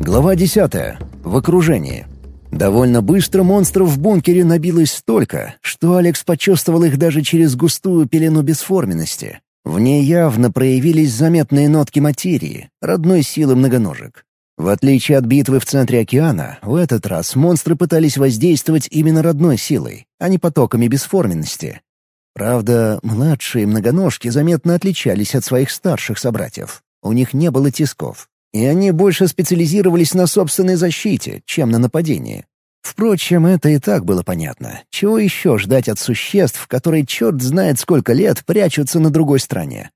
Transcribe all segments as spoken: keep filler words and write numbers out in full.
Глава десятая. В окружении. Довольно быстро монстров в бункере набилось столько, что Алекс почувствовал их даже через густую пелену бесформенности. В ней явно проявились заметные нотки материи, родной силы многоножек. В отличие от битвы в центре океана, в этот раз монстры пытались воздействовать именно родной силой, а не потоками бесформенности. Правда, младшие многоножки заметно отличались от своих старших собратьев. У них не было тисков, и они больше специализировались на собственной защите, чем на нападении. Впрочем, это и так было понятно. Чего еще ждать от существ, которые черт знает сколько лет прячутся на другой стороне?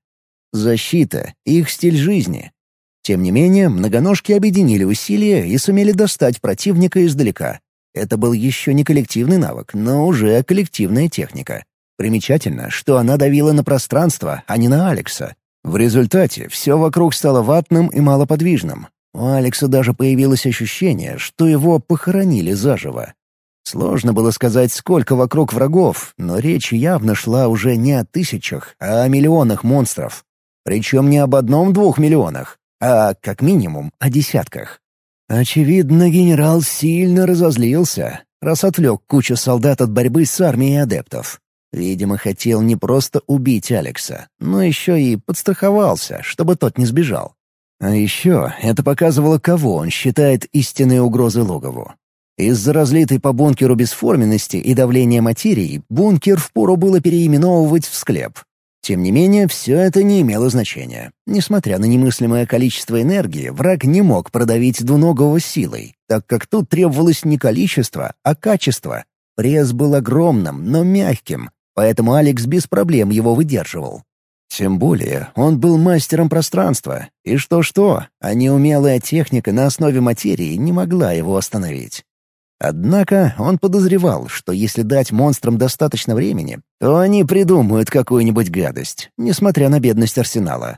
Защита — их стиль жизни. Тем не менее, многоножки объединили усилия и сумели достать противника издалека. Это был еще не коллективный навык, но уже коллективная техника. Примечательно, что она давила на пространство, а не на Алекса. В результате все вокруг стало ватным и малоподвижным. У Алекса даже появилось ощущение, что его похоронили заживо. Сложно было сказать, сколько вокруг врагов, но речь явно шла уже не о тысячах, а о миллионах монстров. Причем не об одном-двух миллионах, а, как минимум, о десятках. Очевидно, генерал сильно разозлился, раз отвлек кучу солдат от борьбы с армией адептов. Видимо, хотел не просто убить Алекса, но еще и подстраховался, чтобы тот не сбежал. А еще это показывало, кого он считает истинной угрозой логову. Из-за разлитой по бункеру бесформенности и давления материи бункер впору было переименовывать в склеп. Тем не менее, все это не имело значения. Несмотря на немыслимое количество энергии, враг не мог продавить двуногого силой, так как тут требовалось не количество, а качество. Пресс был огромным, но мягким, поэтому Алекс без проблем его выдерживал. Тем более он был мастером пространства, и что-что, а неумелая техника на основе материи не могла его остановить. Однако он подозревал, что если дать монстрам достаточно времени, то они придумают какую-нибудь гадость, несмотря на бедность арсенала.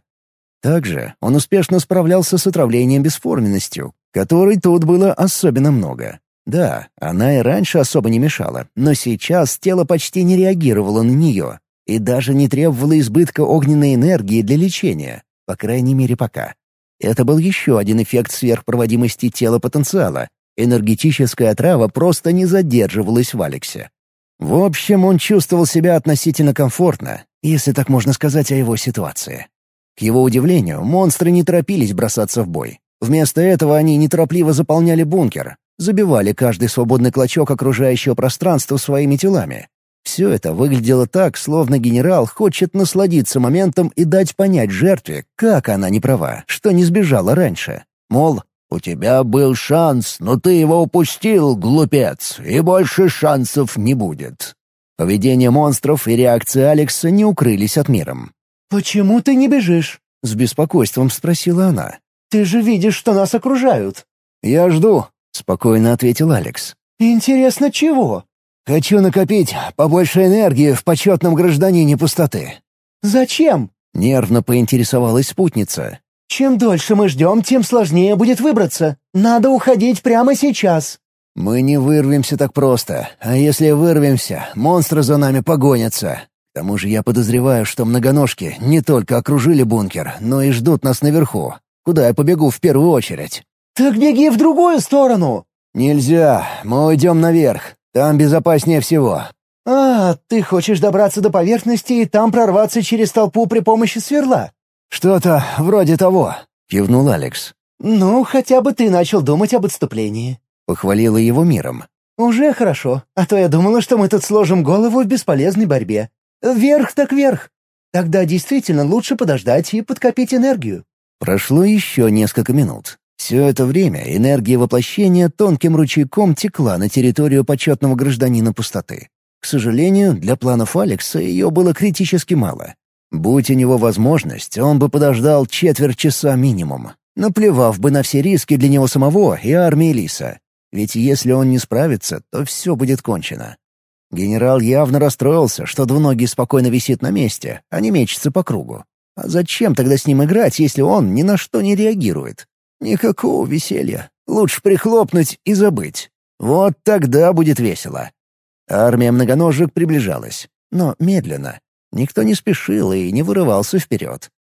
Также он успешно справлялся с отравлением бесформенностью, которой тут было особенно много. Да, она и раньше особо не мешала, но сейчас тело почти не реагировало на нее и даже не требовало избытка огненной энергии для лечения, по крайней мере пока. Это был еще один эффект сверхпроводимости тела потенциала. Энергетическая отрава просто не задерживалась в Алексе. В общем, он чувствовал себя относительно комфортно, если так можно сказать о его ситуации. К его удивлению, монстры не торопились бросаться в бой. Вместо этого они неторопливо заполняли бункер, забивали каждый свободный клочок окружающего пространства своими телами. Все это выглядело так, словно генерал хочет насладиться моментом и дать понять жертве, как она не права, что не сбежала раньше. Мол, «У тебя был шанс, но ты его упустил, глупец, и больше шансов не будет». Поведение монстров и реакция Алекса не укрылись от миром. «Почему ты не бежишь?» — с беспокойством спросила она. «Ты же видишь, что нас окружают». «Я жду», — спокойно ответил Алекс. «Интересно, чего?» «Хочу накопить побольше энергии в почетном гражданине пустоты». «Зачем?» — нервно поинтересовалась спутница. «Чем дольше мы ждем, тем сложнее будет выбраться. Надо уходить прямо сейчас». «Мы не вырвемся так просто, а если вырвемся, монстры за нами погонятся. К тому же я подозреваю, что многоножки не только окружили бункер, но и ждут нас наверху, куда я побегу в первую очередь». «Так беги в другую сторону». «Нельзя, мы уйдем наверх. Там безопаснее всего». «А, ты хочешь добраться до поверхности и там прорваться через толпу при помощи сверла?» «Что-то вроде того», — кивнул Алекс. «Ну, хотя бы ты начал думать об отступлении», — похвалила его миром. «Уже хорошо, а то я думала, что мы тут сложим голову в бесполезной борьбе. Вверх так вверх. Тогда действительно лучше подождать и подкопить энергию». Прошло еще несколько минут. Все это время энергия воплощения тонким ручейком текла на территорию почетного гражданина пустоты. К сожалению, для планов Алекса ее было критически мало. Будь у него возможность, он бы подождал четверть часа минимум, наплевав бы на все риски для него самого и армии Лиса. Ведь если он не справится, то все будет кончено. Генерал явно расстроился, что двуногий спокойно висит на месте, а не мечется по кругу. А зачем тогда с ним играть, если он ни на что не реагирует? Никакого веселья. Лучше прихлопнуть и забыть. Вот тогда будет весело. Армия многоножек приближалась, но медленно. Никто не спешил и не вырывался вперед.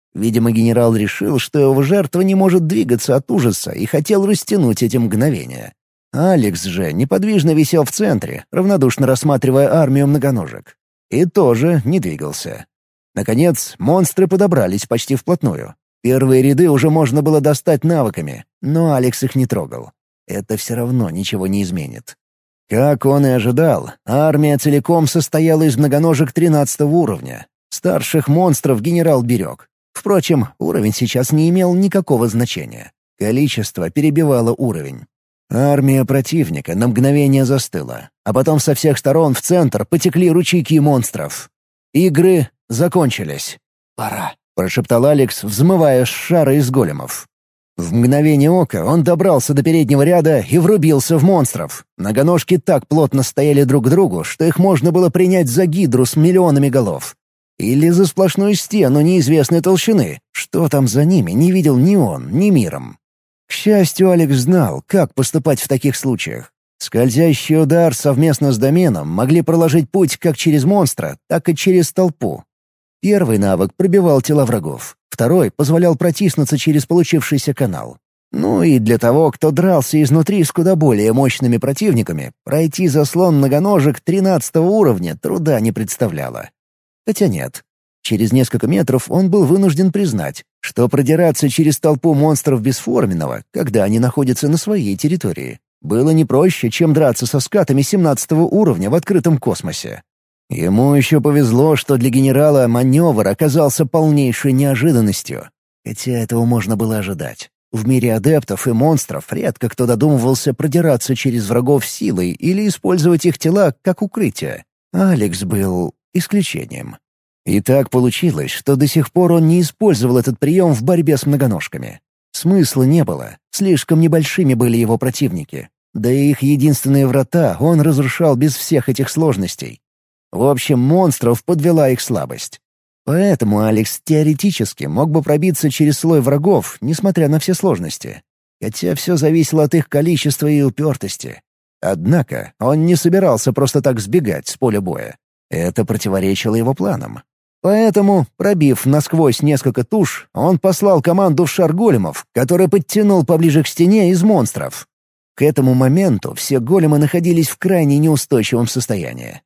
Видимо, генерал решил, что его жертва не может двигаться от ужаса и хотел растянуть эти мгновения. Алекс же неподвижно висел в центре, равнодушно рассматривая армию многоножек. И тоже не двигался. Наконец, монстры подобрались почти вплотную. Первые ряды уже можно было достать навыками, но Алекс их не трогал. Это все равно ничего не изменит. Как он и ожидал, армия целиком состояла из многоножек тринадцатого уровня. Старших монстров генерал берег. Впрочем, уровень сейчас не имел никакого значения. Количество перебивало уровень. Армия противника на мгновение застыла, а потом со всех сторон в центр потекли ручейки монстров. Игры закончились. «Пора», — прошептал Алекс, взмывая с шара из големов. В мгновение ока он добрался до переднего ряда и врубился в монстров. Многоножки так плотно стояли друг к другу, что их можно было принять за гидру с миллионами голов. Или за сплошную стену неизвестной толщины. Что там за ними, не видел ни он, ни миром. К счастью, Алекс знал, как поступать в таких случаях. Скользящий удар совместно с доменом могли проложить путь как через монстра, так и через толпу. Первый навык пробивал тела врагов, второй позволял протиснуться через получившийся канал. Ну и для того, кто дрался изнутри с куда более мощными противниками, пройти заслон многоножек тринадцатого уровня труда не представляло. Хотя нет. Через несколько метров он был вынужден признать, что продираться через толпу монстров бесформенного, когда они находятся на своей территории, было не проще, чем драться со скатами семнадцатого уровня в открытом космосе. Ему еще повезло, что для генерала маневр оказался полнейшей неожиданностью. Хотя этого можно было ожидать. В мире адептов и монстров редко кто додумывался продираться через врагов силой или использовать их тела как укрытие. Алекс был исключением. И так получилось, что до сих пор он не использовал этот прием в борьбе с многоножками. Смысла не было, слишком небольшими были его противники. Да и их единственные врата он разрушал без всех этих сложностей. В общем, монстров подвела их слабость. Поэтому Алекс теоретически мог бы пробиться через слой врагов, несмотря на все сложности. Хотя все зависело от их количества и упертости. Однако он не собирался просто так сбегать с поля боя. Это противоречило его планам. Поэтому, пробив насквозь несколько туш, он послал команду в шар големов, который подтянул поближе к стене из монстров. К этому моменту все големы находились в крайне неустойчивом состоянии.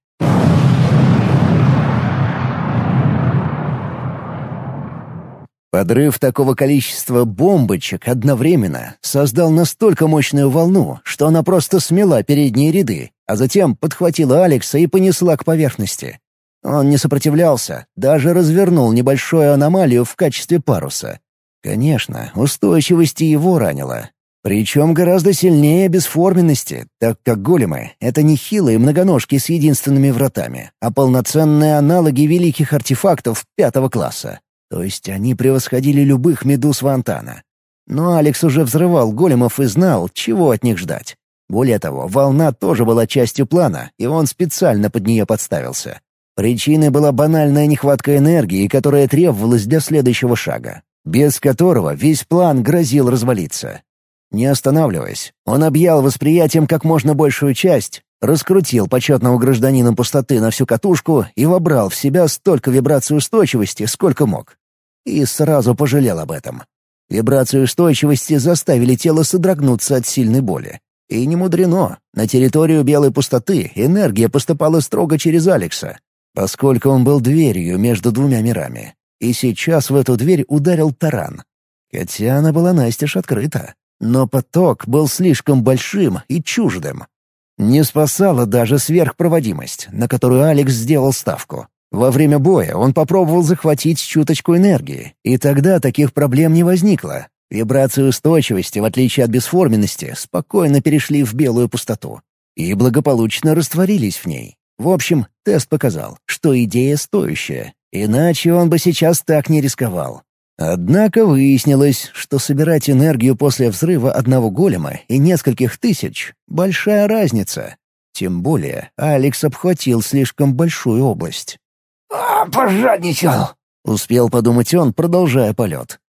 Подрыв такого количества бомбочек одновременно создал настолько мощную волну, что она просто смела передние ряды, а затем подхватила Алекса и понесла к поверхности. Он не сопротивлялся, даже развернул небольшую аномалию в качестве паруса. Конечно, устойчивость и его ранила. Причем гораздо сильнее бесформенности, так как големы — это не хилые многоножки с единственными вратами, а полноценные аналоги великих артефактов пятого класса. То есть они превосходили любых медуз Вантана. Но Алекс уже взрывал големов и знал, чего от них ждать. Более того, волна тоже была частью плана, и он специально под нее подставился. Причиной была банальная нехватка энергии, которая требовалась для следующего шага, без которого весь план грозил развалиться. Не останавливаясь, он объял восприятием как можно большую часть, раскрутил почетного гражданина пустоты на всю катушку и вобрал в себя столько вибраций устойчивости, сколько мог. И сразу пожалел об этом. Вибрации устойчивости заставили тело содрогнуться от сильной боли. И не мудрено, на территорию белой пустоты энергия поступала строго через Алекса, поскольку он был дверью между двумя мирами. И сейчас в эту дверь ударил таран. Хотя она была настежь открыта. Но поток был слишком большим и чуждым. Не спасала даже сверхпроводимость, на которую Алекс сделал ставку. Во время боя он попробовал захватить чуточку энергии, и тогда таких проблем не возникло. Вибрации устойчивости, в отличие от бесформенности, спокойно перешли в белую пустоту и благополучно растворились в ней. В общем, тест показал, что идея стоящая, иначе он бы сейчас так не рисковал. Однако выяснилось, что собирать энергию после взрыва одного голема и нескольких тысяч — большая разница. Тем более Алекс обхватил слишком большую область. «А, пожадничал!» — успел подумать он, продолжая полет.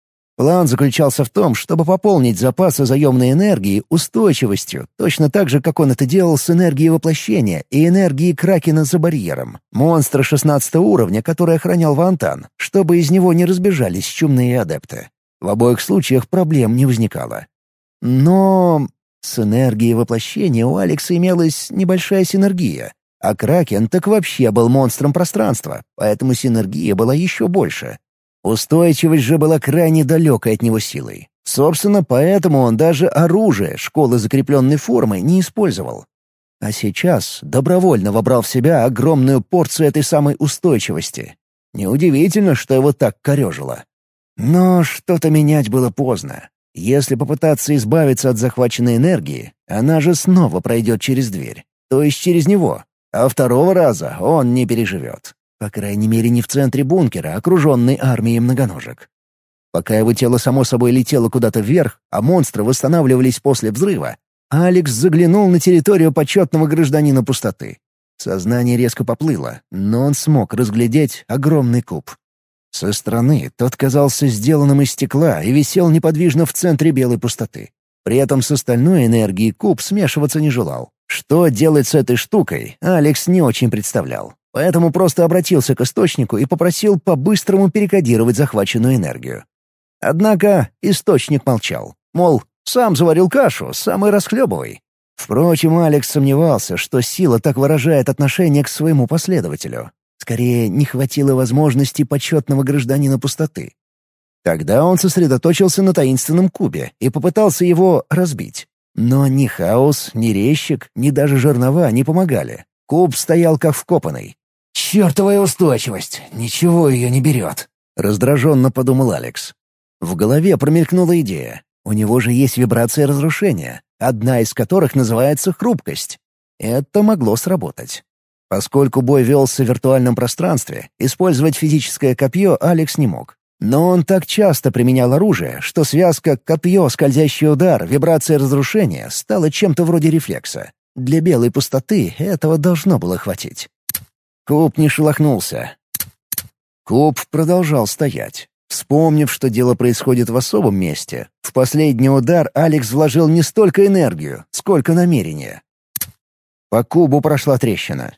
План заключался в том, чтобы пополнить запасы заемной энергии устойчивостью, точно так же, как он это делал с энергией воплощения и энергией Кракена за барьером, монстра шестнадцатого уровня, который охранял Вантан, чтобы из него не разбежались чумные адепты. В обоих случаях проблем не возникало. Но с энергией воплощения у Алекса имелась небольшая синергия, а Кракен так вообще был монстром пространства, поэтому синергия была еще больше. Устойчивость же была крайне далекой от него силой. Собственно, поэтому он даже оружие школы закрепленной формы не использовал. А сейчас добровольно вобрал в себя огромную порцию этой самой устойчивости. Неудивительно, что его так корежило. Но что-то менять было поздно. Если попытаться избавиться от захваченной энергии, она же снова пройдет через дверь, то есть через него, а второго раза он не переживет. По крайней мере, не в центре бункера, окруженный армией многоножек. Пока его тело само собой летело куда-то вверх, а монстры восстанавливались после взрыва, Алекс заглянул на территорию почетного гражданина пустоты. Сознание резко поплыло, но он смог разглядеть огромный куб. Со стороны тот казался сделанным из стекла и висел неподвижно в центре белой пустоты. При этом с остальной энергией куб смешиваться не желал. Что делать с этой штукой, Алекс не очень представлял. Поэтому просто обратился к источнику и попросил по-быстрому перекодировать захваченную энергию. Однако источник молчал. Мол, сам заварил кашу, сам и расхлебывай. Впрочем, Алекс сомневался, что сила так выражает отношение к своему последователю. Скорее, не хватило возможности почетного гражданина пустоты. Тогда он сосредоточился на таинственном кубе и попытался его разбить. Но ни хаос, ни резчик, ни даже жернова не помогали. Куб стоял как вкопанный. «Чертовая устойчивость! Ничего ее не берет!» — раздраженно подумал Алекс. В голове промелькнула идея. У него же есть вибрация разрушения, одна из которых называется хрупкость. Это могло сработать. Поскольку бой велся в виртуальном пространстве, использовать физическое копье Алекс не мог. Но он так часто применял оружие, что связка копье, скользящий удар, вибрация разрушения стала чем-то вроде рефлекса. Для белой пустоты этого должно было хватить. Куб не шелохнулся. Куб продолжал стоять. Вспомнив, что дело происходит в особом месте, в последний удар Алекс вложил не столько энергию, сколько намерения. По кубу прошла трещина.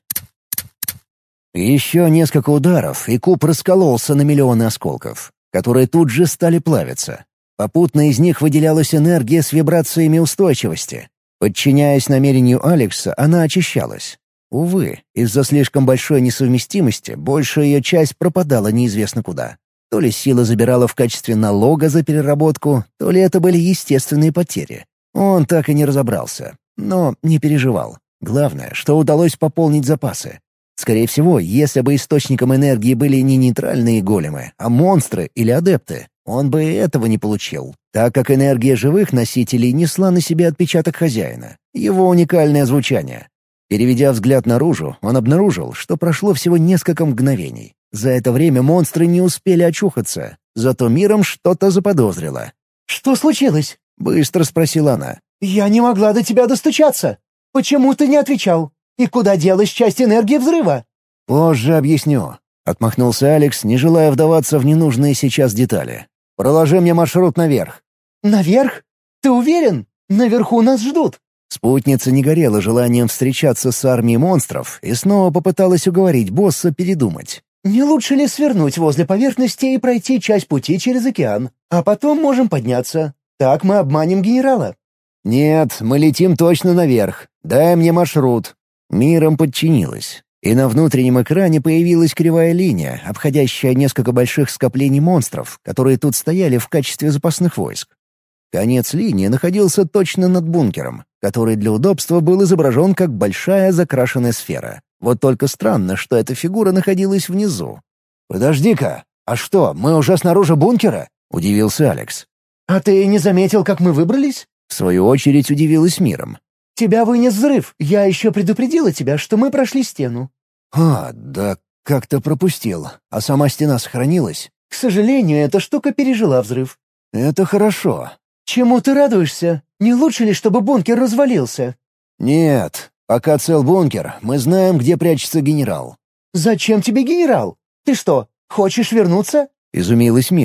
Еще несколько ударов, и куб раскололся на миллионы осколков, которые тут же стали плавиться. Попутно из них выделялась энергия с вибрациями устойчивости. Подчиняясь намерению Алекса, она очищалась. Увы, из-за слишком большой несовместимости большая ее часть пропадала неизвестно куда. То ли сила забирала в качестве налога за переработку, то ли это были естественные потери. Он так и не разобрался, но не переживал. Главное, что удалось пополнить запасы. Скорее всего, если бы источником энергии были не нейтральные големы, а монстры или адепты, он бы этого не получил, так как энергия живых носителей несла на себе отпечаток хозяина, его уникальное звучание. Переведя взгляд наружу, он обнаружил, что прошло всего несколько мгновений. За это время монстры не успели очухаться, зато миром что-то заподозрило. «Что случилось?» — быстро спросила она. «Я не могла до тебя достучаться. Почему ты не отвечал? И куда делась часть энергии взрыва?» «Позже объясню», — отмахнулся Алекс, не желая вдаваться в ненужные сейчас детали. «Проложи мне маршрут наверх». «Наверх? Ты уверен? Наверху нас ждут». Спутница не горела желанием встречаться с армией монстров и снова попыталась уговорить босса передумать. «Не лучше ли свернуть возле поверхности и пройти часть пути через океан, а потом можем подняться? Так мы обманем генерала». «Нет, мы летим точно наверх. Дай мне маршрут». Миром подчинилась, и на внутреннем экране появилась кривая линия, обходящая несколько больших скоплений монстров, которые тут стояли в качестве запасных войск. Конец линии находился точно над бункером, который для удобства был изображен как большая закрашенная сфера. Вот только странно, что эта фигура находилась внизу. «Подожди-ка, а что, мы уже снаружи бункера?» — удивился Алекс. «А ты не заметил, как мы выбрались?» В свою очередь удивилась Миром. «Тебя вынес взрыв. Я еще предупредила тебя, что мы прошли стену». «А, да как-то пропустил. А сама стена сохранилась?» «К сожалению, эта штука пережила взрыв». «Это хорошо». «Чему ты радуешься? Не лучше ли, чтобы бункер развалился?» «Нет. Пока цел бункер, мы знаем, где прячется генерал». «Зачем тебе генерал? Ты что, хочешь вернуться?» — изумилась Миром.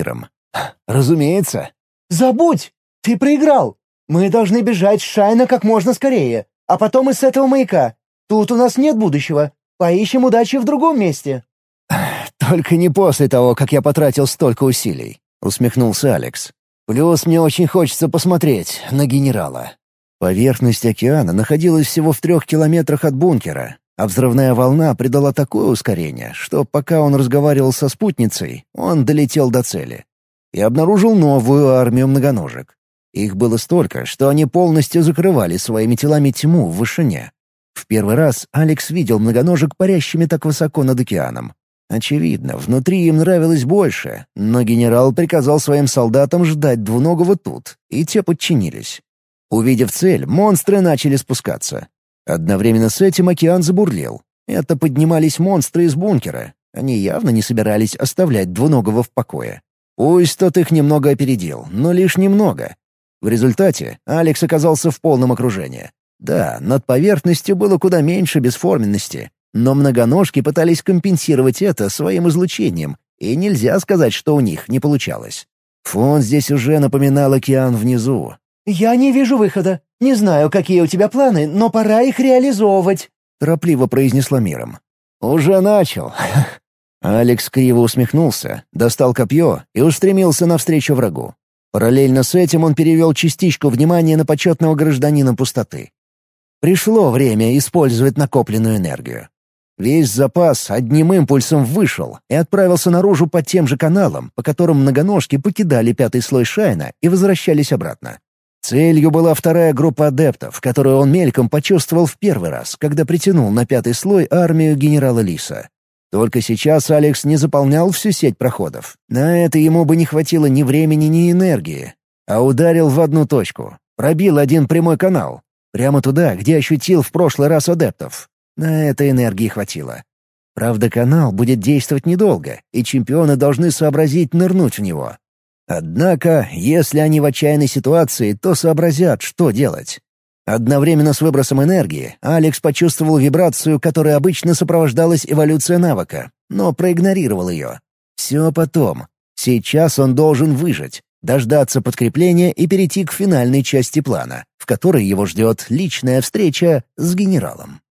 «Разумеется». «Забудь! Ты проиграл! Мы должны бежать с Шайна как можно скорее, а потом и с этого маяка. Тут у нас нет будущего. Поищем удачи в другом месте». «Только не после того, как я потратил столько усилий», — усмехнулся Алекс. «Плюс мне очень хочется посмотреть на генерала». Поверхность океана находилась всего в трех километрах от бункера, а взрывная волна придала такое ускорение, что пока он разговаривал со спутницей, он долетел до цели. И обнаружил новую армию многоножек. Их было столько, что они полностью закрывали своими телами тьму в вышине. В первый раз Алекс видел многоножек парящими так высоко над океаном. Очевидно, внутри им нравилось больше, но генерал приказал своим солдатам ждать двуногого тут, и те подчинились. Увидев цель, монстры начали спускаться. Одновременно с этим океан забурлил. Это поднимались монстры из бункера. Они явно не собирались оставлять двуногого в покое. Пусть тот их немного опередил, но лишь немного. В результате Алекс оказался в полном окружении. Да, над поверхностью было куда меньше бесформенности, но многоножки пытались компенсировать это своим излучением, и нельзя сказать, что у них не получалось. Фон здесь уже напоминал океан внизу. «Я не вижу выхода. Не знаю, какие у тебя планы, но пора их реализовывать», — торопливо произнесла Миром. «Уже начал». Алекс криво усмехнулся, достал копье и устремился навстречу врагу. Параллельно с этим он перевел частичку внимания на почетного гражданина пустоты. Пришло время использовать накопленную энергию. Весь запас одним импульсом вышел и отправился наружу по тем же каналам, по которым многоножки покидали пятый слой Шайна и возвращались обратно. Целью была вторая группа адептов, которую он мельком почувствовал в первый раз, когда притянул на пятый слой армию генерала Лиса. Только сейчас Алекс не заполнял всю сеть проходов. На это ему бы не хватило ни времени, ни энергии. А ударил в одну точку. Пробил один прямой канал. Прямо туда, где ощутил в прошлый раз адептов. На это энергии хватило. Правда, канал будет действовать недолго, и чемпионы должны сообразить нырнуть в него. Однако, если они в отчаянной ситуации, то сообразят, что делать. Одновременно с выбросом энергии Алекс почувствовал вибрацию, которая обычно сопровождалась эволюцией навыка, но проигнорировал ее. Все потом. Сейчас он должен выжить, дождаться подкрепления и перейти к финальной части плана, в которой его ждет личная встреча с генералом.